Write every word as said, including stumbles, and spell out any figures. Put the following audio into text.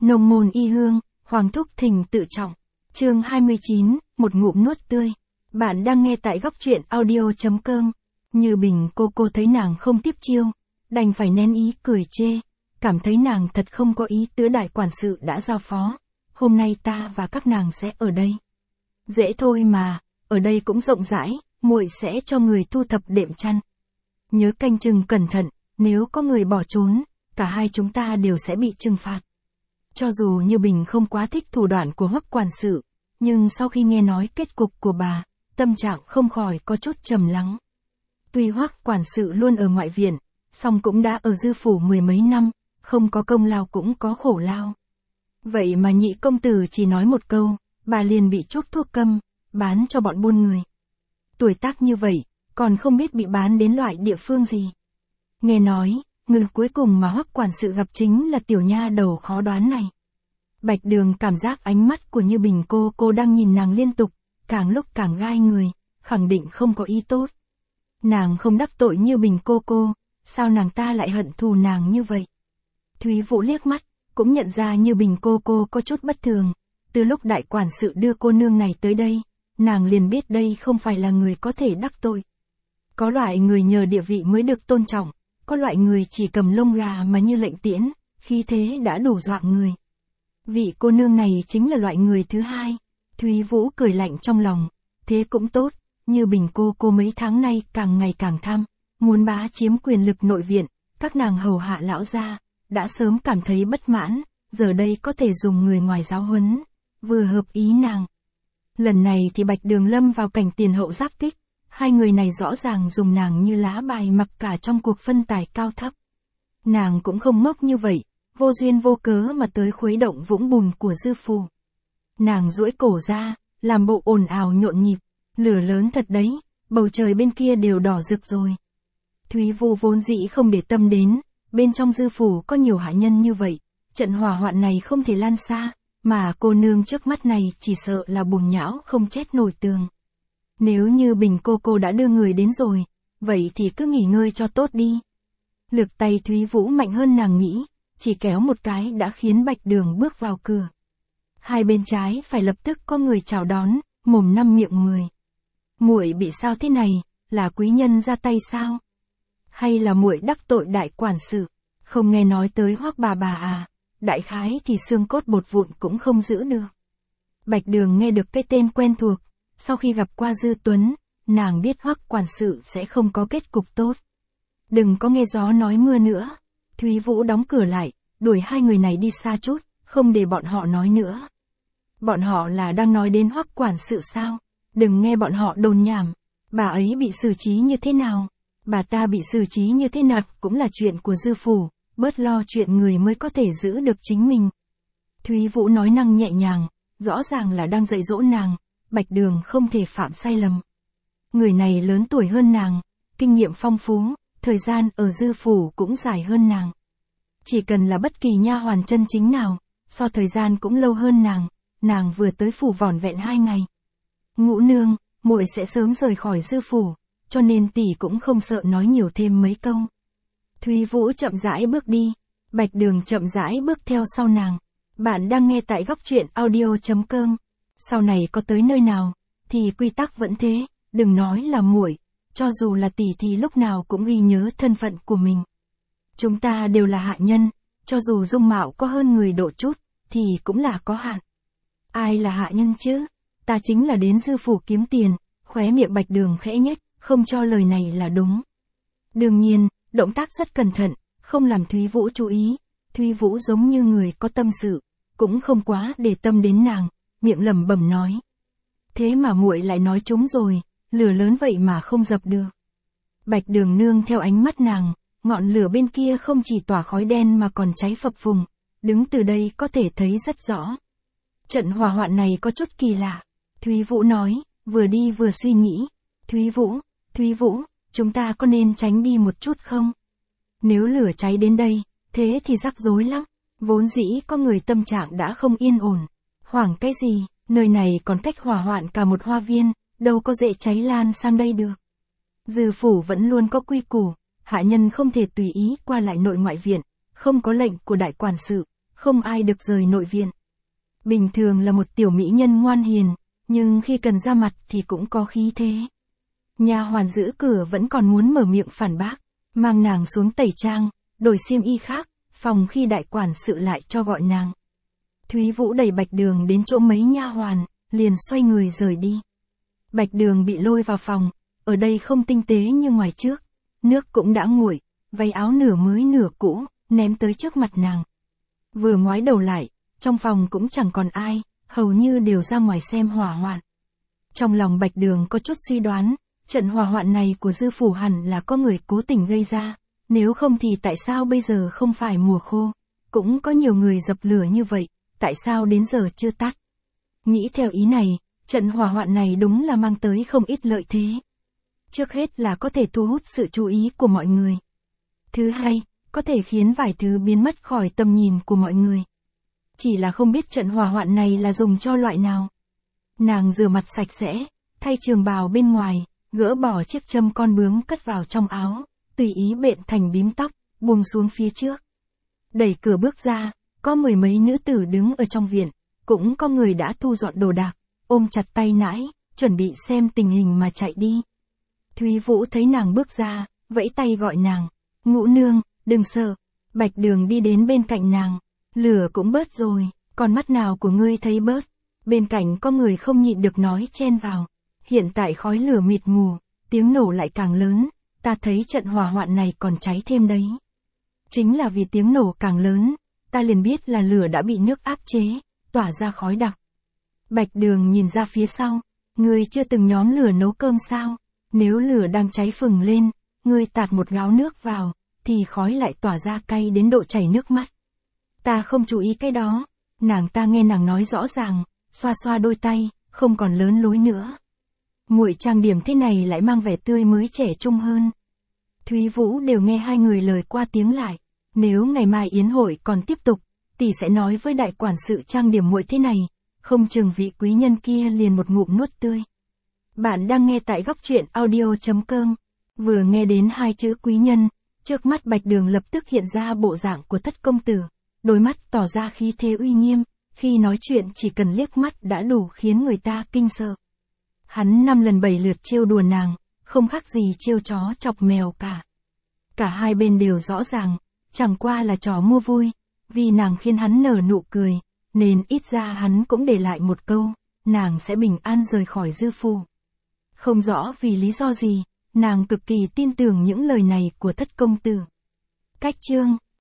Nông môn y hương, Hoàng Thúc Thình tự trọng. Chương hai mươi chín, một ngụm nuốt tươi. Bạn đang nghe tại góc truyện audio.com. Như Bình cô cô thấy nàng không tiếp chiêu, đành phải nén ý cười chê, cảm thấy nàng thật không có ý tứ đại quản sự đã giao phó. Hôm nay ta và các nàng sẽ ở đây. Dễ thôi mà, ở đây cũng rộng rãi, muội sẽ cho người thu thập đệm chăn. Nhớ canh chừng cẩn thận, nếu có người bỏ trốn, cả hai chúng ta đều sẽ bị trừng phạt. Cho dù Như Bình không quá thích thủ đoạn của Hoắc quản sự, nhưng sau khi nghe nói kết cục của bà, tâm trạng không khỏi có chút trầm lắng. Tuy Hoắc quản sự luôn ở ngoại viện, song cũng đã ở Dư phủ mười mấy năm, không có công lao cũng có khổ lao. Vậy mà nhị công tử chỉ nói một câu, bà liền bị chuốc thuốc câm, bán cho bọn buôn người. Tuổi tác như vậy, còn không biết bị bán đến loại địa phương gì. Nghe nói, người cuối cùng mà Hoắc quản sự gặp chính là tiểu nha đầu khó đoán này. Bạch Đường cảm giác ánh mắt của Như Bình cô cô đang nhìn nàng liên tục, càng lúc càng gai người, khẳng định không có ý tốt. Nàng không đắc tội Như Bình cô cô, sao nàng ta lại hận thù nàng như vậy? Thúy Vũ liếc mắt, cũng nhận ra Như Bình cô cô có chút bất thường. Từ lúc đại quản sự đưa cô nương này tới đây, nàng liền biết đây không phải là người có thể đắc tội. Có loại người nhờ địa vị mới được tôn trọng, có loại người chỉ cầm lông gà mà như lệnh tiễn, khi thế đã đủ dọa người. Vị cô nương này chính là loại người thứ hai. Thúy Vũ cười lạnh trong lòng, thế cũng tốt, Như Bình cô cô mấy tháng nay càng ngày càng tham, muốn bá chiếm quyền lực nội viện, các nàng hầu hạ lão gia, đã sớm cảm thấy bất mãn, giờ đây có thể dùng người ngoài giáo huấn, vừa hợp ý nàng. Lần này thì Bạch Đường lâm vào cảnh tiền hậu giáp kích, hai người này rõ ràng dùng nàng như lá bài mặc cả trong cuộc phân tài cao thấp. Nàng cũng không ngốc như vậy, vô duyên vô cớ mà tới khuấy động vũng bùn của Dư phủ. Nàng duỗi cổ ra, làm bộ ồn ào nhộn nhịp, lửa lớn thật đấy, bầu trời bên kia đều đỏ rực rồi. Thúy Vũ vốn dĩ không để tâm đến, bên trong Dư phủ có nhiều hạ nhân như vậy, trận hỏa hoạn này không thể lan xa, mà cô nương trước mắt này chỉ sợ là bùn nhão không chết nổi tường. Nếu Như Bình cô cô đã đưa người đến rồi, vậy thì cứ nghỉ ngơi cho tốt đi. Lực tay Thúy Vũ mạnh hơn nàng nghĩ, chỉ kéo một cái đã khiến Bạch Đường bước vào cửa. Hai bên trái phải lập tức có người chào đón, mồm năm miệng mười. Muội bị sao thế này, là quý nhân ra tay sao? Hay là muội đắc tội đại quản sự, không nghe nói tới Hoắc bà bà à, đại khái thì xương cốt bột vụn cũng không giữ được. Bạch Đường nghe được cái tên quen thuộc, sau khi gặp qua Dư Tuấn, nàng biết Hoắc quản sự sẽ không có kết cục tốt. Đừng có nghe gió nói mưa nữa. Thúy Vũ đóng cửa lại, đuổi hai người này đi xa chút, không để bọn họ nói nữa. Bọn họ là đang nói đến Hoắc quản sự sao? Đừng nghe bọn họ đồn nhảm. Bà ấy bị xử trí như thế nào? Bà ta bị xử trí như thế nào cũng là chuyện của Dư phủ, bớt lo chuyện người mới có thể giữ được chính mình. Thúy Vũ nói năng nhẹ nhàng, rõ ràng là đang dạy dỗ nàng, Bạch Đường không thể phạm sai lầm. Người này lớn tuổi hơn nàng, kinh nghiệm phong phú, thời gian ở Dư phủ cũng dài hơn nàng. Chỉ cần là bất kỳ nha hoàn chân chính nào, so thời gian cũng lâu hơn nàng, nàng vừa tới phủ vỏn vẹn hai ngày. Ngũ nương, muội sẽ sớm rời khỏi Dư phủ, cho nên tỷ cũng không sợ nói nhiều thêm mấy câu. Thúy Vũ chậm rãi bước đi, Bạch Đường chậm rãi bước theo sau nàng. Bạn đang nghe tại góc truyện audio.com. Sau này có tới nơi nào, thì quy tắc vẫn thế, đừng nói là muội, cho dù là tỷ thì lúc nào cũng ghi nhớ thân phận của mình. Chúng ta đều là hạ nhân, cho dù dung mạo có hơn người độ chút, thì cũng là có hạn. Ai là hạ nhân chứ? Ta chính là đến Dư phủ kiếm tiền, khóe miệng Bạch Đường khẽ nhếch, không cho lời này là đúng. Đương nhiên, động tác rất cẩn thận, không làm Thúy Vũ chú ý. Thúy Vũ giống như người có tâm sự, cũng không quá để tâm đến nàng, miệng lẩm bẩm nói. Thế mà muội lại nói trúng rồi, lửa lớn vậy mà không dập được. Bạch Đường nương theo ánh mắt nàng, ngọn lửa bên kia không chỉ tỏa khói đen mà còn cháy phập phùng, đứng từ đây có thể thấy rất rõ. Trận hỏa hoạn này có chút kỳ lạ, Thúy Vũ nói, vừa đi vừa suy nghĩ. Thúy Vũ, Thúy Vũ, chúng ta có nên tránh đi một chút không? Nếu lửa cháy đến đây, thế thì rắc rối lắm, vốn dĩ có người tâm trạng đã không yên ổn. Hoảng cái gì, nơi này còn cách hỏa hoạn cả một hoa viên, đâu có dễ cháy lan sang đây được. Dư phủ vẫn luôn có quy củ, hạ nhân không thể tùy ý qua lại nội ngoại viện, không có lệnh của đại quản sự, không ai được rời nội viện. Bình thường là một tiểu mỹ nhân ngoan hiền, nhưng khi cần ra mặt thì cũng có khí thế. Nha hoàn giữ cửa vẫn còn muốn mở miệng phản bác, mang nàng xuống tẩy trang, đổi xiêm y khác, phòng khi đại quản sự lại cho gọi nàng. Thúy Vũ đẩy Bạch Đường đến chỗ mấy nha hoàn, liền xoay người rời đi. Bạch Đường bị lôi vào phòng, ở đây không tinh tế như ngoài trước, nước cũng đã nguội, váy áo nửa mới nửa cũ, ném tới trước mặt nàng. Vừa ngoái đầu lại, trong phòng cũng chẳng còn ai, hầu như đều ra ngoài xem hỏa hoạn. Trong lòng Bạch Đường có chút suy đoán, trận hỏa hoạn này của Dư phủ hẳn là có người cố tình gây ra, nếu không thì tại sao bây giờ không phải mùa khô, cũng có nhiều người dập lửa như vậy, tại sao đến giờ chưa tắt. Nghĩ theo ý này, trận hỏa hoạn này đúng là mang tới không ít lợi thế. Trước hết là có thể thu hút sự chú ý của mọi người. Thứ hai, có thể khiến vài thứ biến mất khỏi tầm nhìn của mọi người. Chỉ là không biết trận hỏa hoạn này là dùng cho loại nào. Nàng rửa mặt sạch sẽ, thay trường bào bên ngoài, gỡ bỏ chiếc châm con bướm cất vào trong áo, tùy ý bện thành bím tóc, buông xuống phía trước. Đẩy cửa bước ra, có mười mấy nữ tử đứng ở trong viện, cũng có người đã thu dọn đồ đạc, ôm chặt tay nãi, chuẩn bị xem tình hình mà chạy đi. Thúy Vũ thấy nàng bước ra, vẫy tay gọi nàng, Ngũ nương, đừng sợ. Bạch Đường đi đến bên cạnh nàng, lửa cũng bớt rồi, còn mắt nào của ngươi thấy bớt. Bên cạnh có người không nhịn được nói chen vào, hiện tại khói lửa mịt mù, tiếng nổ lại càng lớn, ta thấy trận hỏa hoạn này còn cháy thêm đấy. Chính là vì tiếng nổ càng lớn, ta liền biết là lửa đã bị nước áp chế, tỏa ra khói đặc. Bạch Đường nhìn ra phía sau, ngươi chưa từng nhóm lửa nấu cơm sao? Nếu lửa đang cháy phừng lên, ngươi tạt một gáo nước vào, thì khói lại tỏa ra cay đến độ chảy nước mắt. Ta không chú ý cái đó, nàng ta nghe nàng nói rõ ràng, xoa xoa đôi tay, không còn lớn lối nữa. Muội trang điểm thế này lại mang vẻ tươi mới trẻ trung hơn. Thúy Vũ đều nghe hai người lời qua tiếng lại, nếu ngày mai yến hội còn tiếp tục, tỷ sẽ nói với đại quản sự trang điểm muội thế này, không chừng vị quý nhân kia liền một ngụm nuốt tươi. Bạn đang nghe tại góc truyện audio chấm com, vừa nghe đến hai chữ quý nhân, trước mắt Bạch Đường lập tức hiện ra bộ dạng của Thất công tử, đôi mắt tỏ ra khí thế uy nghiêm, khi nói chuyện chỉ cần liếc mắt đã đủ khiến người ta kinh sợ. Hắn năm lần bảy lượt trêu đùa nàng, không khác gì trêu chó chọc mèo cả. Cả hai bên đều rõ ràng, chẳng qua là trò mua vui, vì nàng khiến hắn nở nụ cười, nên ít ra hắn cũng để lại một câu, nàng sẽ bình an rời khỏi Dư phủ. Không rõ vì lý do gì, nàng cực kỳ tin tưởng những lời này của Thất công tử. Cách chương